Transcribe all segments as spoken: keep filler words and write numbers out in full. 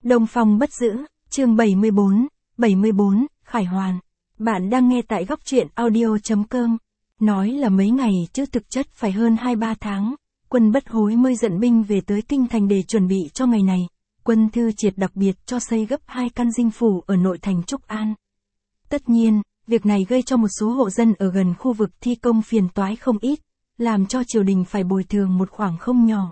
Đông Phong bất giữ, chương bảy mươi bốn, bảy mươi bốn, Khải Hoàn. Bạn đang nghe tại góc truyện audio chấm com. Nói là mấy ngày chứ thực chất phải hơn hai ba tháng, quân Bất Hối mới dẫn binh về tới kinh thành để chuẩn bị cho ngày này. Quân Thư Triệt đặc biệt cho xây gấp hai căn dinh phủ ở nội thành Trúc An. Tất nhiên, việc này gây cho một số hộ dân ở gần khu vực thi công phiền toái không ít, làm cho triều đình phải bồi thường một khoản không nhỏ.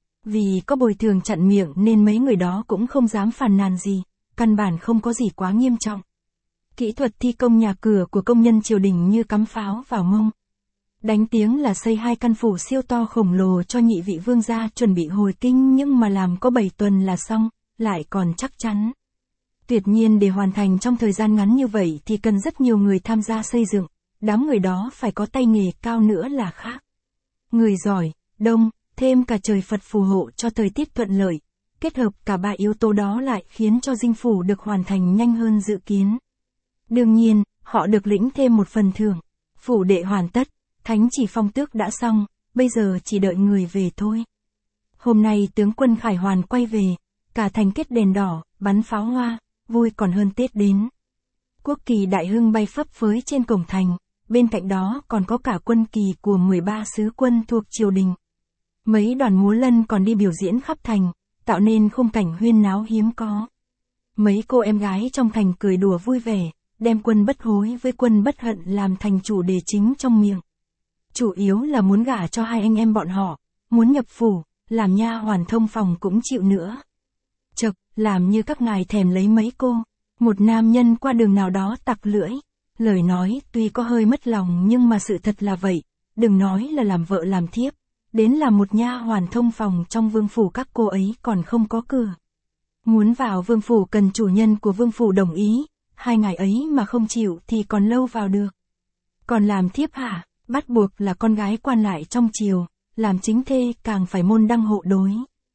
Vì có bồi thường chặn miệng nên mấy người đó cũng không dám phàn nàn gì, căn bản không có gì quá nghiêm trọng. Kỹ thuật thi công nhà cửa của công nhân triều đình như cắm pháo vào mông. Đánh tiếng là xây hai căn phủ siêu to khổng lồ cho nhị vị vương gia chuẩn bị hồi kinh, nhưng mà làm có bảy tuần là xong, lại còn chắc chắn. Tuyệt nhiên để hoàn thành trong thời gian ngắn như vậy thì cần rất nhiều người tham gia xây dựng, đám người đó phải có tay nghề cao nữa là khác. Người giỏi, đông, thêm cả trời Phật phù hộ cho thời tiết thuận lợi, kết hợp cả ba yếu tố đó lại khiến cho dinh phủ được hoàn thành nhanh hơn dự kiến. Đương nhiên, họ được lĩnh thêm một phần thưởng. Phủ đệ hoàn tất, thánh chỉ phong tước đã xong, bây giờ chỉ đợi người về thôi. Hôm nay tướng quân Khải Hoàn quay về, cả thành kết đèn đỏ, bắn pháo hoa, vui còn hơn Tết đến. Quốc kỳ đại hưng bay phấp phới trên cổng thành, bên cạnh đó còn có cả quân kỳ của mười ba sứ quân thuộc triều đình. Mấy đoàn múa lân còn đi biểu diễn khắp thành, tạo nên khung cảnh huyên náo hiếm có. Mấy cô em gái trong thành cười đùa vui vẻ, đem quân Bất Hối với quân Bất Hận làm thành chủ đề chính trong miệng. Chủ yếu là muốn gả cho hai anh em bọn họ, muốn nhập phủ, làm nha hoàn thông phòng cũng chịu nữa. Chậc, làm như các ngài thèm lấy mấy cô. Một nam nhân qua đường nào đó tặc lưỡi, lời nói tuy có hơi mất lòng nhưng mà sự thật là vậy, đừng nói là làm vợ làm thiếp. Đến là một nha hoàn thông phòng trong vương phủ các cô ấy còn không có cửa. Muốn vào vương phủ cần chủ nhân của vương phủ đồng ý, hai ngày ấy mà không chịu thì còn lâu vào được. Còn làm thiếp hả, bắt buộc là con gái quan lại trong triều, làm chính thê càng phải môn đăng hộ đối.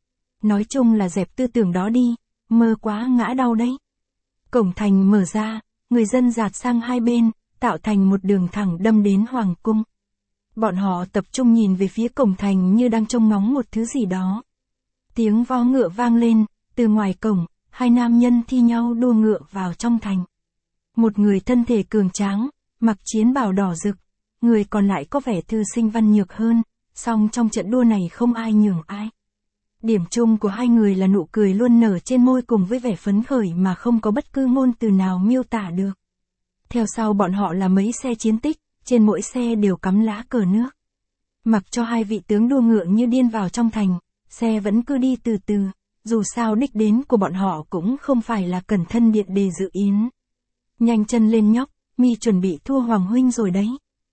Nói chung là dẹp tư tưởng đó đi, mơ quá ngã đau đấy. Cổng thành mở ra, người dân dạt sang hai bên, tạo thành một đường thẳng đâm đến hoàng cung. Bọn họ tập trung nhìn về phía cổng thành như đang trông ngóng một thứ gì đó. Tiếng vó ngựa vang lên, từ ngoài cổng, hai nam nhân thi nhau đua ngựa vào trong thành. Một người thân thể cường tráng, mặc chiến bào đỏ rực, người còn lại có vẻ thư sinh văn nhược hơn, song trong trận đua này không ai nhường ai. Điểm chung của hai người là nụ cười luôn nở trên môi cùng với vẻ phấn khởi mà không có bất cứ ngôn từ nào miêu tả được. Theo sau bọn họ là mấy xe chiến tích, trên mỗi xe đều cắm lá cờ nước. Mặc cho hai vị tướng đua ngựa như điên vào trong thành, xe vẫn cứ đi từ từ, dù sao đích đến của bọn họ cũng không phải là Cẩn Thân Điện để dự yến. Nhanh chân lên nhóc, mi chuẩn bị thua Hoàng huynh rồi đấy.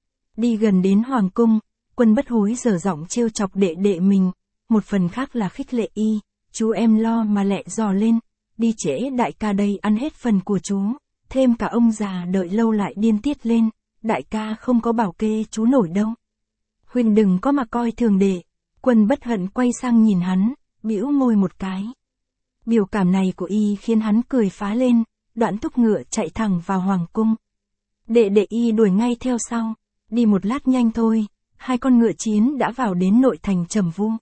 Đi gần đến Hoàng cung, quân Bất Hối dở giọng trêu chọc đệ đệ mình, một phần khác là khích lệ y, chú em lo mà lẹ dò lên, đi trễ đại ca đây ăn hết phần của chú, thêm cả ông già đợi lâu lại điên tiết lên. Đại ca không có bảo kê chú nổi đâu. Huynh đừng có mà coi thường đệ. Quân Bất Hận quay sang nhìn hắn, bĩu môi một cái. Biểu cảm này của y khiến hắn cười phá lên, đoạn thúc ngựa chạy thẳng vào hoàng cung. Đệ đệ y đuổi ngay theo sau, đi một lát nhanh thôi, hai con ngựa chiến đã vào đến nội thành Trầm Vu.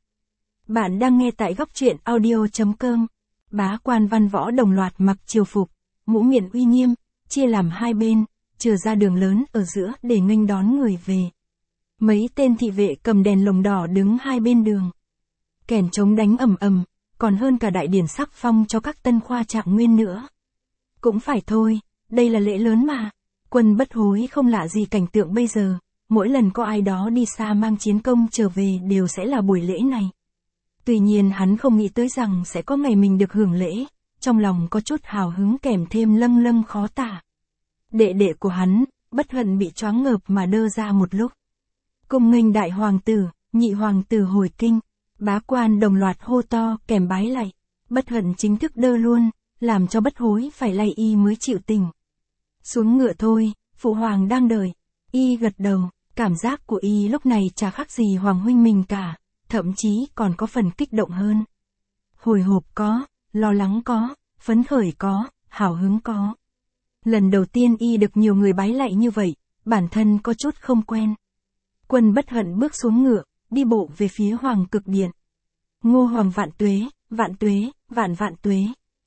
Bạn đang nghe tại góc truyện audio chấm com. Bá quan văn võ đồng loạt mặc triều phục, mũ miệng uy nghiêm, chia làm hai bên. Chừa ra đường lớn ở giữa để nghênh đón người về. Mấy tên thị vệ cầm đèn lồng đỏ đứng hai bên đường. Kèn trống đánh ầm ầm, còn hơn cả đại điển sắc phong cho các tân khoa trạng nguyên nữa. Cũng phải thôi, đây là lễ lớn mà. Quân Bất Hối không lạ gì cảnh tượng bây giờ, mỗi lần có ai đó đi xa mang chiến công trở về đều sẽ là buổi lễ này. Tuy nhiên hắn không nghĩ tới rằng sẽ có ngày mình được hưởng lễ, trong lòng có chút hào hứng kèm thêm lâng lâng khó tả. Đệ đệ của hắn, Bất Hận bị choáng ngợp mà đơ ra một lúc. Cung nghênh đại hoàng tử, nhị hoàng tử hồi kinh, bá quan đồng loạt hô to kèm bái lạy. Bất Hận chính thức đơ luôn, làm cho Bất Hối phải lạy y mới chịu tình. Xuống ngựa thôi, phụ hoàng đang đợi. Y gật đầu, cảm giác của y lúc này chả khác gì hoàng huynh mình cả, thậm chí còn có phần kích động hơn. Hồi hộp có, lo lắng có, phấn khởi có, hào hứng có. Lần đầu tiên y được nhiều người bái lạy như vậy, bản thân có chút không quen. Quân Bất Hận bước xuống ngựa, đi bộ về phía Hoàng Cực Điện. Ngô Hoàng vạn tuế, vạn tuế, vạn vạn tuế.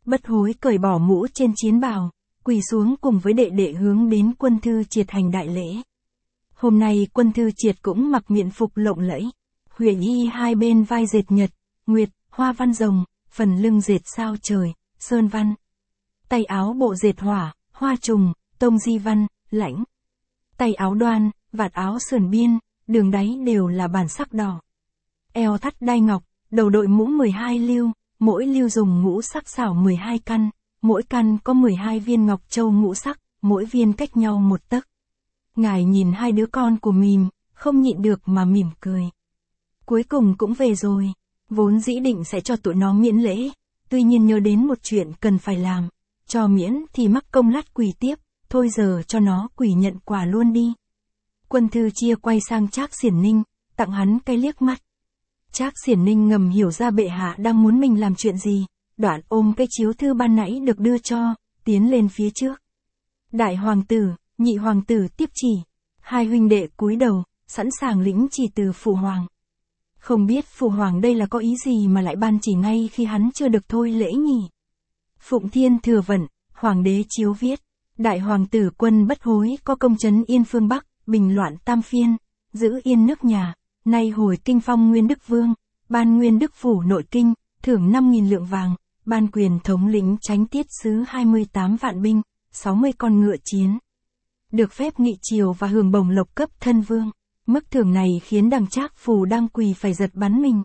Bất Hối cởi bỏ mũ trên chiến bào, quỳ xuống cùng với đệ đệ hướng đến Quân Thư Triệt hành đại lễ. Hôm nay Quân Thư Triệt cũng mặc miện phục lộng lẫy, huyền y hai bên vai dệt nhật, nguyệt, hoa văn rồng, phần lưng dệt sao trời, sơn văn. Tay áo bộ dệt hỏa, hoa trùng, tông di văn, lãnh. Tay áo đoan, vạt áo sườn biên, đường đáy đều là bản sắc đỏ. Eo thắt đai ngọc, đầu đội mũ mười hai lưu, mỗi lưu dùng ngũ sắc xảo mười hai căn, mỗi căn có mười hai viên ngọc châu ngũ sắc, mỗi viên cách nhau một tấc. Ngài nhìn hai đứa con của mình, không nhịn được mà mỉm cười. Cuối cùng cũng về rồi, vốn dĩ định sẽ cho tụi nó miễn lễ, tuy nhiên nhớ đến một chuyện cần phải làm, cho miễn thì mắc công lát quỳ tiếp, thôi giờ cho nó quỳ nhận quả luôn đi. Quân Thư Chia quay sang Trác Xiển Ninh, tặng hắn cái liếc mắt. Trác Xiển Ninh ngầm hiểu ra bệ hạ đang muốn mình làm chuyện gì, đoạn ôm cái chiếu thư ban nãy được đưa cho, tiến lên phía trước. Đại hoàng tử, nhị hoàng tử tiếp chỉ, hai huynh đệ cúi đầu, sẵn sàng lĩnh chỉ từ phụ hoàng. Không biết phụ hoàng đây là có ý gì mà lại ban chỉ ngay khi hắn chưa được thôi lễ nhỉ. Phụng Thiên Thừa Vận, hoàng đế chiếu viết, đại hoàng tử Quân Bất Hối có công trấn Yên phương Bắc, bình loạn tam phiên, giữ yên nước nhà, nay hồi kinh phong Nguyên Đức Vương, ban Nguyên Đức Phủ nội kinh, thưởng năm nghìn lượng vàng, ban quyền thống lĩnh chánh tiết sứ hai mươi tám vạn binh, sáu mươi con ngựa chiến. Được phép nghị triều và hưởng bổng lộc cấp thân vương. Mức thưởng này khiến đằng Trác Phù đang quỳ phải giật bắn mình.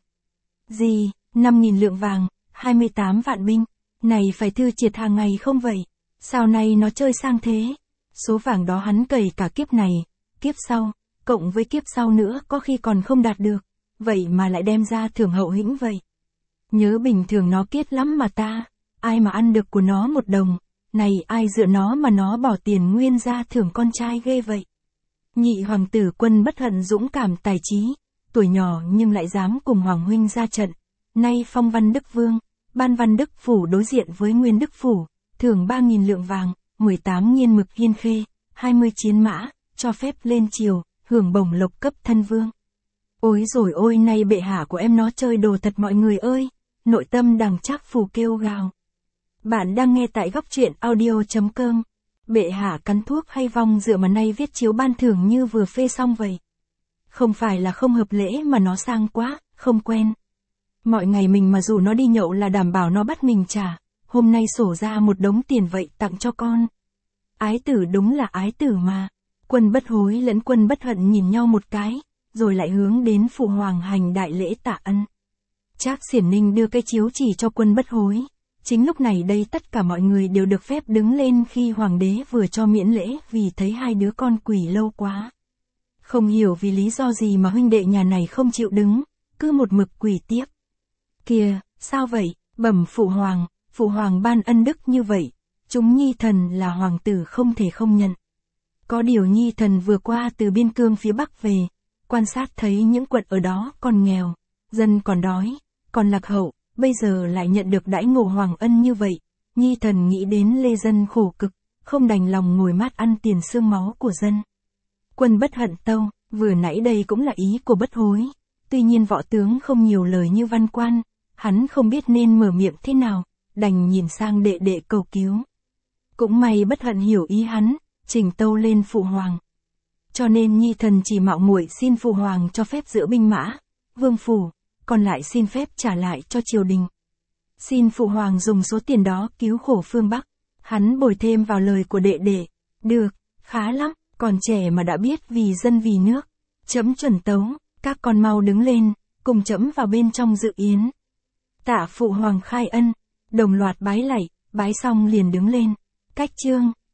Gì, năm nghìn lượng vàng, hai mươi tám vạn binh, này phải Thư Triệt hàng ngày không vậy? Sao nay nó chơi sang thế? Số vàng đó hắn cày cả kiếp này, kiếp sau, cộng với kiếp sau nữa có khi còn không đạt được, vậy mà lại đem ra thưởng hậu hĩnh vậy. Nhớ bình thường nó kiết lắm mà ta, ai mà ăn được của nó một đồng, này ai dựa nó mà nó bỏ tiền nguyên ra thưởng con trai ghê vậy. Nhị hoàng tử Quân Bất Hận dũng cảm tài trí, tuổi nhỏ nhưng lại dám cùng hoàng huynh ra trận, nay phong Văn Đức Vương, ban Văn Đức Phủ đối diện với Nguyên Đức Phủ, thưởng ba nghìn lượng vàng, mười tám nghiên mực hiên khê, hai mươi chiến mã, cho phép lên triều, hưởng bổng lộc cấp thân vương. Ôi rồi ôi nay bệ hạ của em nó chơi đồ thật mọi người ơi, nội tâm đằng Trác Phù kêu gào. Bạn đang nghe tại góc truyện audio chấm com. Bệ hạ cắn thuốc hay vong dựa mà nay viết chiếu ban thưởng như vừa phê xong vậy. Không phải là không hợp lễ mà nó sang quá, không quen. Mọi ngày mình mà rủ nó đi nhậu là đảm bảo nó bắt mình trả, hôm nay sổ ra một đống tiền vậy tặng cho con. Ái tử đúng là ái tử mà. Quân Bất Hối lẫn Quân Bất Hận nhìn nhau một cái, rồi lại hướng đến phụ hoàng hành đại lễ tạ ân. Trác Xiển Ninh đưa cái chiếu chỉ cho Quân Bất Hối. Chính lúc này đây tất cả mọi người đều được phép đứng lên khi hoàng đế vừa cho miễn lễ vì thấy hai đứa con quỳ lâu quá. Không hiểu vì lý do gì mà huynh đệ nhà này không chịu đứng, cứ một mực quỳ tiếp. Kìa, sao vậy, bẩm phụ hoàng, phụ hoàng ban ân đức như vậy, chúng nhi thần là hoàng tử không thể không nhận. Có điều nhi thần vừa qua từ biên cương phía Bắc về, quan sát thấy những quận ở đó còn nghèo, dân còn đói, còn lạc hậu. Bây giờ lại nhận được đãi ngộ hoàng ân như vậy, nhi thần nghĩ đến lê dân khổ cực, không đành lòng ngồi mát ăn tiền xương máu của dân. Quân Bất Hận tâu, vừa nãy đây cũng là ý của Bất Hối, tuy nhiên võ tướng không nhiều lời như văn quan, hắn không biết nên mở miệng thế nào, đành nhìn sang đệ đệ cầu cứu. Cũng may Bất Hận hiểu ý hắn, trình tâu lên phụ hoàng. Cho nên nhi thần chỉ mạo muội xin phụ hoàng cho phép giữ binh mã, vương phủ, còn lại xin phép trả lại cho triều đình. Xin phụ hoàng dùng số tiền đó cứu khổ phương Bắc. Hắn bồi thêm vào lời của đệ đệ. Được, khá lắm, còn trẻ mà đã biết vì dân vì nước. Trẫm chuẩn tấu, các con mau đứng lên, cùng trẫm vào bên trong dự yến. Tạ phụ hoàng khai ân, đồng loạt bái lạy, bái xong liền đứng lên. Cách chương,